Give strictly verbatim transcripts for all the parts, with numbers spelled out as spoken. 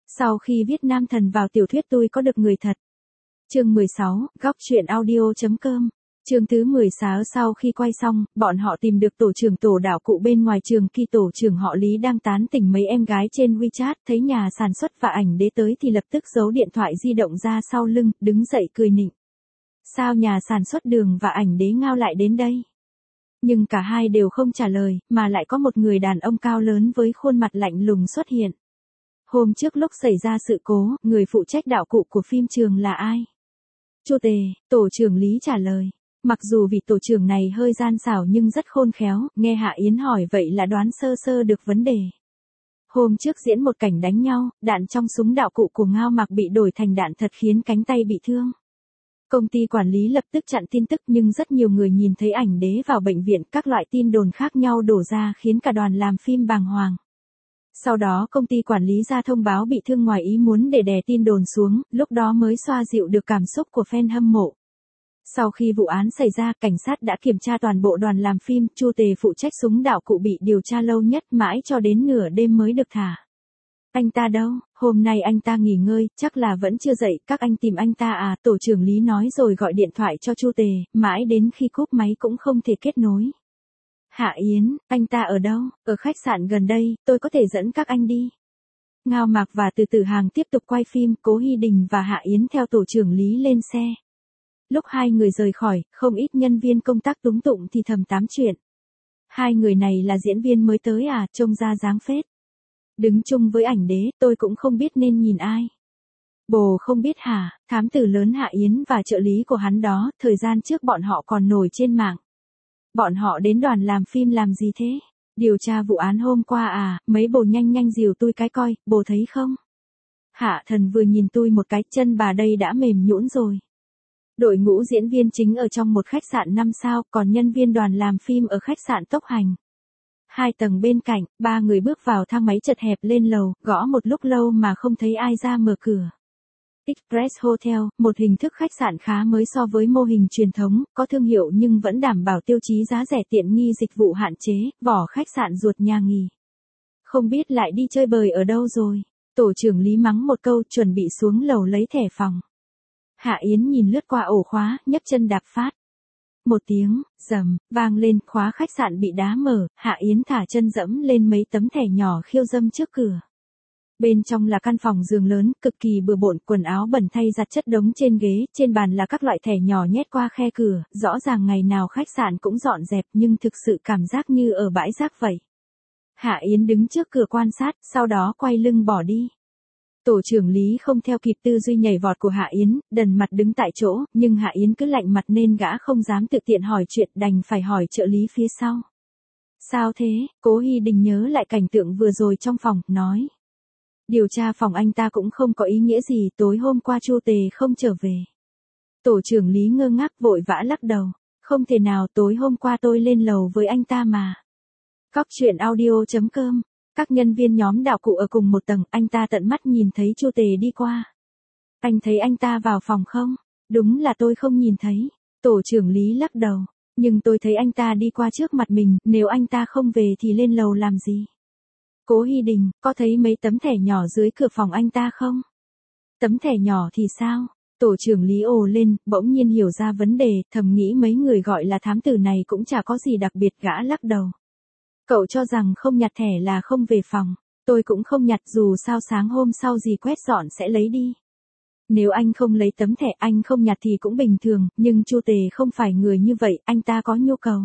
Sau khi viết nam thần vào tiểu thuyết tôi có được người thật. Chương mười sáu, góc truyện audio.com. Chương thứ mười sáu. Sau khi quay xong, bọn họ tìm được tổ trưởng tổ đạo cụ bên ngoài trường. Khi tổ trưởng họ Lý đang tán tỉnh mấy em gái trên WeChat, thấy nhà sản xuất và ảnh đế tới thì lập tức giấu điện thoại di động ra sau lưng, đứng dậy cười nịnh. Sao nhà sản xuất Đường và ảnh đế Ngao lại đến đây? Nhưng cả hai đều không trả lời, mà lại có một người đàn ông cao lớn với khuôn mặt lạnh lùng xuất hiện. Hôm trước lúc xảy ra sự cố, người phụ trách đạo cụ của phim trường là ai? Chu Tề, tổ trưởng Lý trả lời. Mặc dù vị tổ trưởng này hơi gian xảo nhưng rất khôn khéo, nghe Hạ Yến hỏi vậy là đoán sơ sơ được vấn đề. Hôm trước diễn một cảnh đánh nhau, đạn trong súng đạo cụ của Ngao Mặc bị đổi thành đạn thật khiến cánh tay bị thương. Công ty quản lý lập tức chặn tin tức nhưng rất nhiều người nhìn thấy ảnh đế vào bệnh viện, các loại tin đồn khác nhau đổ ra khiến cả đoàn làm phim bàng hoàng. Sau đó công ty quản lý ra thông báo bị thương ngoài ý muốn để đè tin đồn xuống, lúc đó mới xoa dịu được cảm xúc của fan hâm mộ. Sau khi vụ án xảy ra, cảnh sát đã kiểm tra toàn bộ đoàn làm phim, Chu Tề phụ trách súng đạo cụ bị điều tra lâu nhất, mãi cho đến nửa đêm mới được thả. Anh ta đâu? Hôm nay anh ta nghỉ ngơi, chắc là vẫn chưa dậy, các anh tìm anh ta à? Tổ trưởng Lý nói rồi gọi điện thoại cho Chu Tề, mãi đến khi cúp máy cũng không thể kết nối. Hạ Yến, anh ta ở đâu? Ở khách sạn gần đây, tôi có thể dẫn các anh đi. Ngao Mặc và Từ Tử Hàng tiếp tục quay phim, Cố Hy Đình và Hạ Yến theo tổ trưởng Lý lên xe. Lúc hai người rời khỏi, không ít nhân viên công tác túng tụng thì thầm tám chuyện. Hai người này là diễn viên mới tới à, trông ra dáng phết. Đứng chung với ảnh đế, tôi cũng không biết nên nhìn ai. Bồ không biết hả? Thám tử lớn Hạ Yến và trợ lý của hắn đó, thời gian trước bọn họ còn nổi trên mạng. Bọn họ đến đoàn làm phim làm gì thế? Điều tra vụ án hôm qua à, mấy bồ nhanh nhanh dìu tôi cái coi, bồ thấy không? Hạ Thần vừa nhìn tôi một cái, chân bà đây đã mềm nhũn rồi. Đội ngũ diễn viên chính ở trong một khách sạn năm sao, còn nhân viên đoàn làm phim ở khách sạn Tốc Hành. Hai tầng bên cạnh, ba người bước vào thang máy chật hẹp lên lầu, gõ một lúc lâu mà không thấy ai ra mở cửa. Express Hotel, một hình thức khách sạn khá mới so với mô hình truyền thống, có thương hiệu nhưng vẫn đảm bảo tiêu chí giá rẻ, tiện nghi, dịch vụ hạn chế, vỏ khách sạn ruột nhà nghỉ. Không biết lại đi chơi bời ở đâu rồi? Tổ trưởng Lý mắng một câu, chuẩn bị xuống lầu lấy thẻ phòng. Hạ Yến nhìn lướt qua ổ khóa, nhấc chân đạp phát. Một tiếng, rầm, vang lên, khóa khách sạn bị đá mở, Hạ Yến thả chân dẫm lên mấy tấm thẻ nhỏ khiêu dâm trước cửa. Bên trong là căn phòng giường lớn, cực kỳ bừa bộn, quần áo bẩn thay giặt chất đống trên ghế, trên bàn là các loại thẻ nhỏ nhét qua khe cửa, rõ ràng ngày nào khách sạn cũng dọn dẹp nhưng thực sự cảm giác như ở bãi rác vậy. Hạ Yến đứng trước cửa quan sát, sau đó quay lưng bỏ đi. Tổ trưởng Lý không theo kịp tư duy nhảy vọt của Hạ Yến, đần mặt đứng tại chỗ, nhưng Hạ Yến cứ lạnh mặt nên gã không dám tự tiện hỏi chuyện, đành phải hỏi trợ lý phía sau. Sao thế? Cố Hy Đình nhớ lại cảnh tượng vừa rồi trong phòng, nói. Điều tra phòng anh ta cũng không có ý nghĩa gì, tối hôm qua Chu Tề không trở về. Tổ trưởng Lý ngơ ngác vội vã lắc đầu. Không thể nào, tối hôm qua tôi lên lầu với anh ta mà. Góc truyện audio.com. Các nhân viên nhóm đạo cụ ở cùng một tầng, anh ta tận mắt nhìn thấy Chu Tề đi qua. Anh thấy anh ta vào phòng không? Đúng là tôi không nhìn thấy. Tổ trưởng Lý lắc đầu. Nhưng tôi thấy anh ta đi qua trước mặt mình, nếu anh ta không về thì lên lầu làm gì? Cố Hy Đình, có thấy mấy tấm thẻ nhỏ dưới cửa phòng anh ta không? Tấm thẻ nhỏ thì sao? Tổ trưởng Lý ồ lên, bỗng nhiên hiểu ra vấn đề, thầm nghĩ mấy người gọi là thám tử này cũng chả có gì đặc biệt, gã lắc đầu. Cậu cho rằng không nhặt thẻ là không về phòng. Tôi cũng không nhặt, dù sao sáng hôm sau gì quét dọn sẽ lấy đi. Nếu anh không lấy tấm thẻ, anh không nhặt thì cũng bình thường, nhưng Chu Tề không phải người như vậy, anh ta có nhu cầu.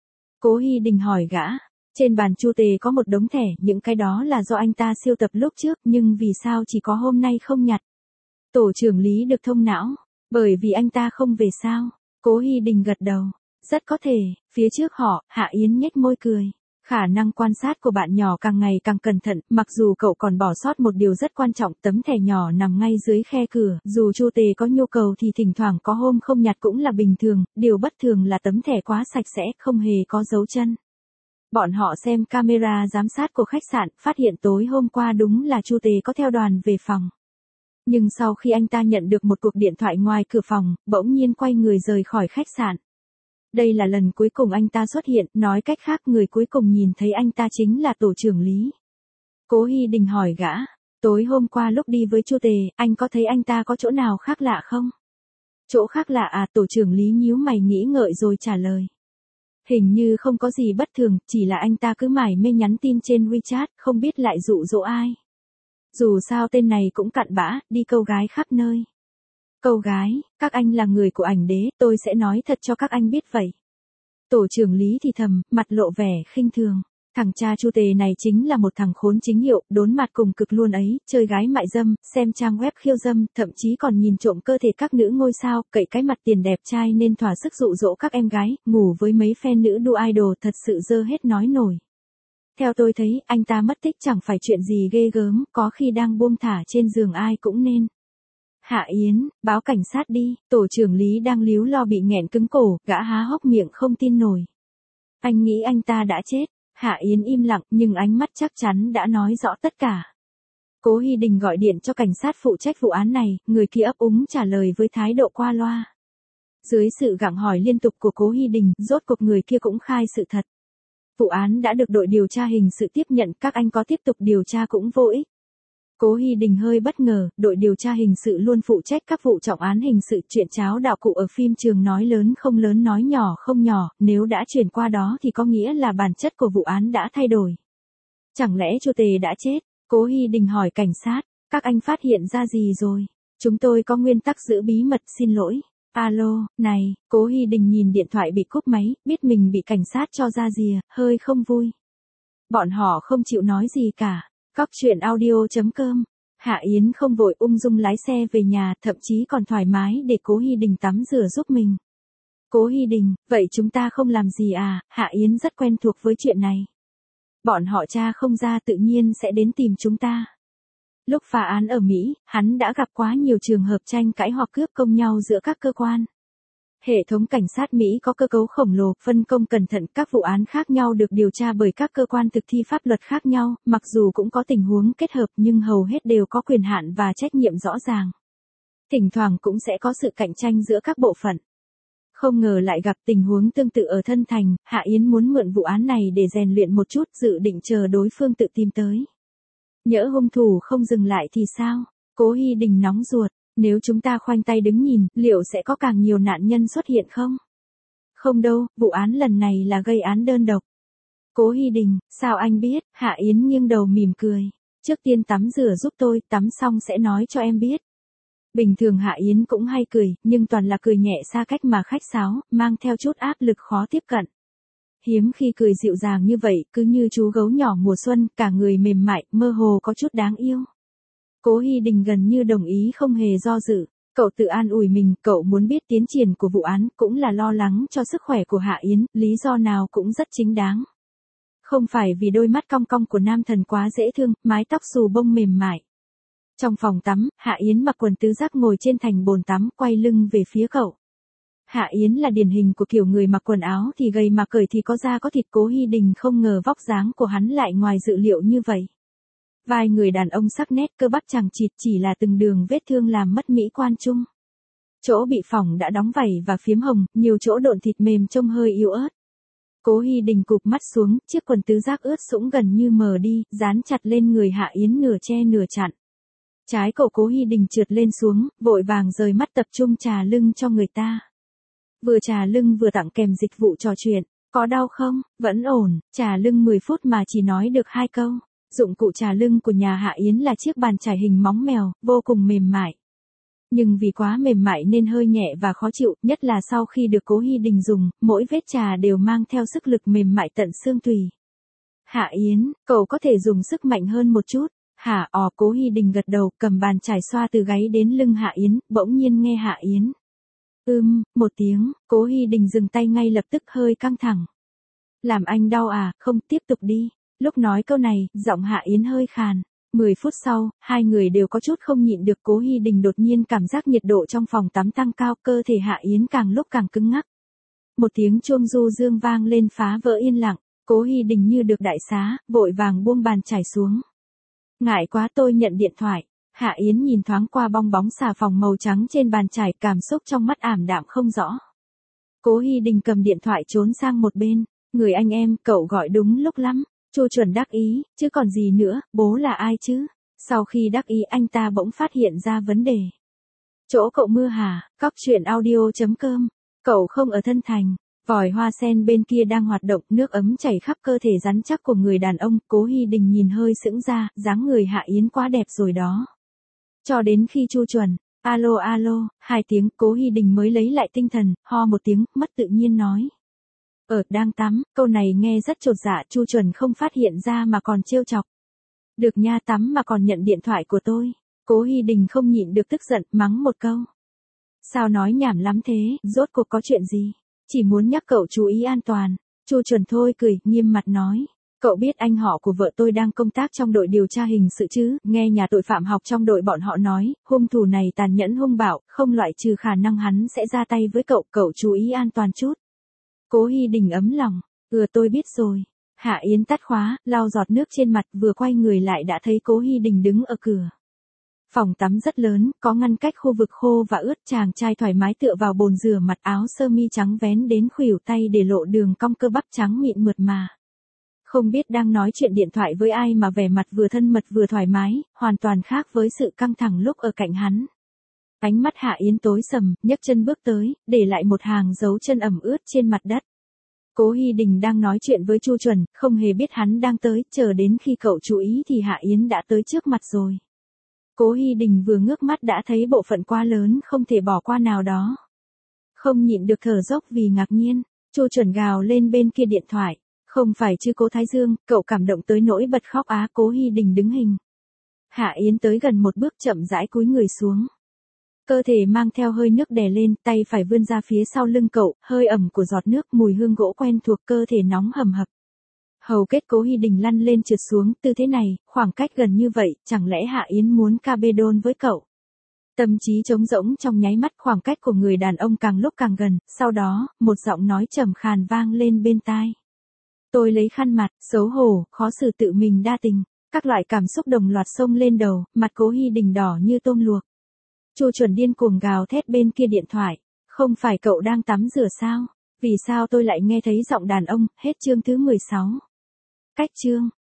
Cố Hy Đình hỏi gã. Trên bàn Chu Tề có một đống thẻ, những cái đó là do anh ta siêu tập lúc trước, nhưng vì sao chỉ có hôm nay không nhặt? Tổ trưởng Lý được thông não. Bởi vì anh ta không về sao? Cố Hy Đình gật đầu. Rất có thể, phía trước họ, Hạ Yến nhếch môi cười. Khả năng quan sát của bạn nhỏ càng ngày càng cẩn thận, mặc dù cậu còn bỏ sót một điều rất quan trọng, tấm thẻ nhỏ nằm ngay dưới khe cửa, dù Chu Tề có nhu cầu thì thỉnh thoảng có hôm không nhặt cũng là bình thường, điều bất thường là tấm thẻ quá sạch sẽ, không hề có dấu chân. Bọn họ xem camera giám sát của khách sạn, phát hiện tối hôm qua đúng là Chu Tề có theo đoàn về phòng. Nhưng sau khi anh ta nhận được một cuộc điện thoại ngoài cửa phòng, bỗng nhiên quay người rời khỏi khách sạn. Đây là lần cuối cùng anh ta xuất hiện, nói cách khác người cuối cùng nhìn thấy anh ta chính là tổ trưởng Lý. Cố Hy Đình hỏi gã, Tối hôm qua lúc đi với Chu Tề, anh có thấy anh ta có chỗ nào khác lạ không? Chỗ khác lạ à? Tổ trưởng Lý nhíu mày nghĩ ngợi rồi trả lời. Hình như không có gì bất thường, chỉ là anh ta cứ mải mê nhắn tin trên WeChat, không biết lại dụ dỗ ai. Dù sao tên này cũng cặn bã, đi câu gái khắp nơi. Câu gái, các anh là người của ảnh đế, tôi sẽ nói thật cho các anh biết vậy. Tổ trưởng Lý thì thầm, mặt lộ vẻ khinh thường. Thằng cha Chu Tề này chính là một thằng khốn chính hiệu, đốn mặt cùng cực luôn ấy, chơi gái mại dâm, xem trang web khiêu dâm, thậm chí còn nhìn trộm cơ thể các nữ ngôi sao, cậy cái mặt tiền đẹp trai nên thỏa sức dụ dỗ các em gái, ngủ với mấy fan nữ đua idol thật sự dơ hết nói nổi. Theo tôi thấy, anh ta mất tích chẳng phải chuyện gì ghê gớm, có khi đang buông thả trên giường ai cũng nên. Hạ Yến, báo cảnh sát đi, tổ trưởng Lý đang líu lo bị nghẹn cứng cổ, gã há hốc miệng không tin nổi. Anh nghĩ anh ta đã chết. Hạ Yến im lặng nhưng ánh mắt chắc chắn đã nói rõ tất cả. Cố Hy Đình gọi điện cho cảnh sát phụ trách vụ án này, người kia ấp úng trả lời với thái độ qua loa. Dưới sự gặng hỏi liên tục của Cố Hy Đình, rốt cuộc người kia cũng khai sự thật. Vụ án đã được đội điều tra hình sự tiếp nhận, các anh có tiếp tục điều tra cũng vô ích. Cố Hy Đình hơi bất ngờ, đội điều tra hình sự luôn phụ trách các vụ trọng án hình sự, chuyện cháo đạo cụ ở phim trường nói lớn không lớn nói nhỏ không nhỏ, nếu đã chuyển qua đó thì có nghĩa là bản chất của vụ án đã thay đổi. Chẳng lẽ Chu Tề đã chết? Cố Hy Đình hỏi cảnh sát, các anh phát hiện ra gì rồi? Chúng tôi có nguyên tắc giữ bí mật, xin lỗi. Alo, này, Cố Hy Đình nhìn điện thoại bị cúp máy, biết mình bị cảnh sát cho ra rìa, hơi không vui. Bọn họ không chịu nói gì cả. Góc chuyện audio chấm com. Hạ Yến không vội ung dung lái xe về nhà, thậm chí còn thoải mái để Cố Hy Đình tắm rửa giúp mình. Cố Hy Đình, vậy chúng ta không làm gì à? Hạ Yến rất quen thuộc với chuyện này. Bọn họ tra không ra tự nhiên sẽ đến tìm chúng ta. Lúc phá án ở Mỹ, hắn đã gặp quá nhiều trường hợp tranh cãi hoặc cướp công nhau giữa các cơ quan. Hệ thống cảnh sát Mỹ có cơ cấu khổng lồ, phân công cẩn thận, các vụ án khác nhau được điều tra bởi các cơ quan thực thi pháp luật khác nhau, mặc dù cũng có tình huống kết hợp nhưng hầu hết đều có quyền hạn và trách nhiệm rõ ràng. Thỉnh thoảng cũng sẽ có sự cạnh tranh giữa các bộ phận. Không ngờ lại gặp tình huống tương tự ở Thân Thành, Hạ Yến muốn mượn vụ án này để rèn luyện một chút, dự định chờ đối phương tự tìm tới. Nhỡ hung thủ không dừng lại thì sao? Cố Hy Đình nóng ruột. Nếu chúng ta khoanh tay đứng nhìn, liệu sẽ có càng nhiều nạn nhân xuất hiện không? Không đâu, vụ án lần này là gây án đơn độc. Cố Hy Đình, sao anh biết? Hạ Yến nghiêng đầu mỉm cười. Trước tiên tắm rửa giúp tôi, tắm xong sẽ nói cho em biết. Bình thường Hạ Yến cũng hay cười, nhưng toàn là cười nhẹ xa cách mà khách sáo, mang theo chút áp lực khó tiếp cận. Hiếm khi cười dịu dàng như vậy, cứ như chú gấu nhỏ mùa xuân, cả người mềm mại, mơ hồ có chút đáng yêu. Cố Hy Đình gần như đồng ý không hề do dự. Cậu tự an ủi mình, cậu muốn biết tiến triển của vụ án, cũng là lo lắng cho sức khỏe của Hạ Yến, lý do nào cũng rất chính đáng. Không phải vì đôi mắt cong cong của nam thần quá dễ thương, mái tóc xù bông mềm mại. Trong phòng tắm, Hạ Yến mặc quần tứ giác ngồi trên thành bồn tắm, quay lưng về phía cậu. Hạ Yến là điển hình của kiểu người mặc quần áo thì gầy mà cởi thì có da có thịt. Cố Hy Đình không ngờ vóc dáng của hắn lại ngoài dự liệu như vậy. Vai người đàn ông sắc nét, cơ bắp chằng chịt, chỉ là từng đường vết thương làm mất mỹ quan chung. Chỗ bị phỏng đã đóng vảy và phiếm hồng, nhiều chỗ độn thịt mềm trông hơi yếu ớt. Cố Hy Đình cụp mắt xuống, chiếc quần tứ giác ướt sũng gần như mờ đi, dán chặt lên người Hạ Yến nửa che nửa chặn. Trái cổ Cố Hy Đình trượt lên xuống, vội vàng rời mắt tập trung trà lưng cho người ta. Vừa trà lưng vừa tặng kèm dịch vụ trò chuyện. Có đau không? Vẫn ổn. Trà lưng mười phút mà chỉ nói được hai câu. Dụng cụ trà lưng của nhà Hạ Yến là chiếc bàn chải hình móng mèo, vô cùng mềm mại. Nhưng vì quá mềm mại nên hơi nhẹ và khó chịu, nhất là sau khi được Cố Hy Đình dùng, mỗi vết trà đều mang theo sức lực mềm mại tận xương tủy. Hạ Yến, cậu có thể dùng sức mạnh hơn một chút. Hả? Ò. Cố Hy Đình gật đầu, cầm bàn chải xoa từ gáy đến lưng Hạ Yến, bỗng nhiên nghe Hạ Yến. Ưm, một tiếng, Cố Hy Đình dừng tay ngay lập tức, hơi căng thẳng. Làm anh đau à? Không, tiếp tục đi. Lúc nói câu này, giọng Hạ Yến hơi khàn. Mười phút sau, hai người đều có chút không nhịn được. Cố Hy Đình đột nhiên cảm giác nhiệt độ trong phòng tắm tăng cao, cơ thể Hạ Yến càng lúc càng cứng ngắc. Một tiếng chuông du dương vang lên phá vỡ yên lặng. Cố Hy Đình như được đại xá, vội vàng buông bàn chải xuống. Ngại quá, tôi nhận điện thoại. Hạ Yến nhìn thoáng qua bong bóng xà phòng màu trắng trên bàn chải, cảm xúc trong mắt ảm đạm không rõ. Cố Hy Đình cầm điện thoại trốn sang một bên. Người anh em, cậu gọi đúng lúc lắm. Chu Chuẩn đắc ý, chứ còn gì nữa, bố là ai chứ? Sau khi đắc ý anh ta bỗng phát hiện ra vấn đề. Chỗ cậu mưa hả? Góc truyện audio.com. Cậu không ở thân thành. Vòi hoa sen bên kia đang hoạt động, nước ấm chảy khắp cơ thể rắn chắc của người đàn ông. Cố Hi Đình nhìn hơi sững ra, dáng người Hạ Yến quá đẹp rồi đó. Cho đến khi Chu Chuẩn, alo alo, hai tiếng, Cố Hi Đình mới lấy lại tinh thần, ho một tiếng, mất tự nhiên nói. Ở, đang tắm, câu này nghe rất chột dạ, Chu Chuẩn không phát hiện ra mà còn trêu chọc. Được nha, tắm mà còn nhận điện thoại của tôi. Cố Hi Đình không nhịn được tức giận, mắng một câu. Sao nói nhảm lắm thế, rốt cuộc có chuyện gì? Chỉ muốn nhắc cậu chú ý an toàn. Chu Chuẩn thôi cười, nghiêm mặt nói. Cậu biết anh họ của vợ tôi đang công tác trong đội điều tra hình sự chứ, nghe nhà tội phạm học trong đội bọn họ nói, hung thủ này tàn nhẫn hung bạo, không loại trừ khả năng hắn sẽ ra tay với cậu, cậu chú ý an toàn chút. Cố Hi Đình ấm lòng, ừ tôi biết rồi. Hạ Yến tắt khóa, lau giọt nước trên mặt, vừa quay người lại đã thấy Cố Hi Đình đứng ở cửa. Phòng tắm rất lớn, có ngăn cách khu vực khô và ướt, chàng trai thoải mái tựa vào bồn rửa mặt, áo sơ mi trắng vén đến khuỷu tay để lộ đường cong cơ bắp trắng mịn mượt mà. Không biết đang nói chuyện điện thoại với ai mà vẻ mặt vừa thân mật vừa thoải mái, hoàn toàn khác với sự căng thẳng lúc ở cạnh hắn. Ánh mắt Hạ Yến tối sầm, nhấc chân bước tới, để lại một hàng dấu chân ẩm ướt trên mặt đất. Cố Hi Đình đang nói chuyện với Chu Chuẩn, không hề biết hắn đang tới, chờ đến khi cậu chú ý thì Hạ Yến đã tới trước mặt rồi. Cố Hi Đình vừa ngước mắt đã thấy bộ phận quá lớn không thể bỏ qua nào đó. Không nhịn được thở dốc vì ngạc nhiên, Chu Chuẩn gào lên bên kia điện thoại. Không phải chứ Cố Thái Dương, cậu cảm động tới nỗi bật khóc á. Cố Hi Đình đứng hình. Hạ Yến tới gần một bước chậm rãi cúi người xuống. Cơ thể mang theo hơi nước đè lên, tay phải vươn ra phía sau lưng cậu, hơi ẩm của giọt nước, mùi hương gỗ quen thuộc, cơ thể nóng hầm hập. Hầu kết Cố Hi Đình lăn lên trượt xuống, tư thế này, khoảng cách gần như vậy, chẳng lẽ Hạ Yến muốn ca bê đôn với cậu? Tâm trí trống rỗng trong nháy mắt, khoảng cách của người đàn ông càng lúc càng gần, sau đó, một giọng nói trầm khàn vang lên bên tai. Tôi lấy khăn mặt, xấu hổ, khó xử tự mình đa tình, các loại cảm xúc đồng loạt xông lên đầu, mặt Cố Hi Đình đỏ như tôm luộc. Chu Chuẩn điên cuồng gào thét bên kia điện thoại, không phải cậu đang tắm rửa sao? Vì sao tôi lại nghe thấy giọng đàn ông? Hết chương thứ mười sáu. Cách chương.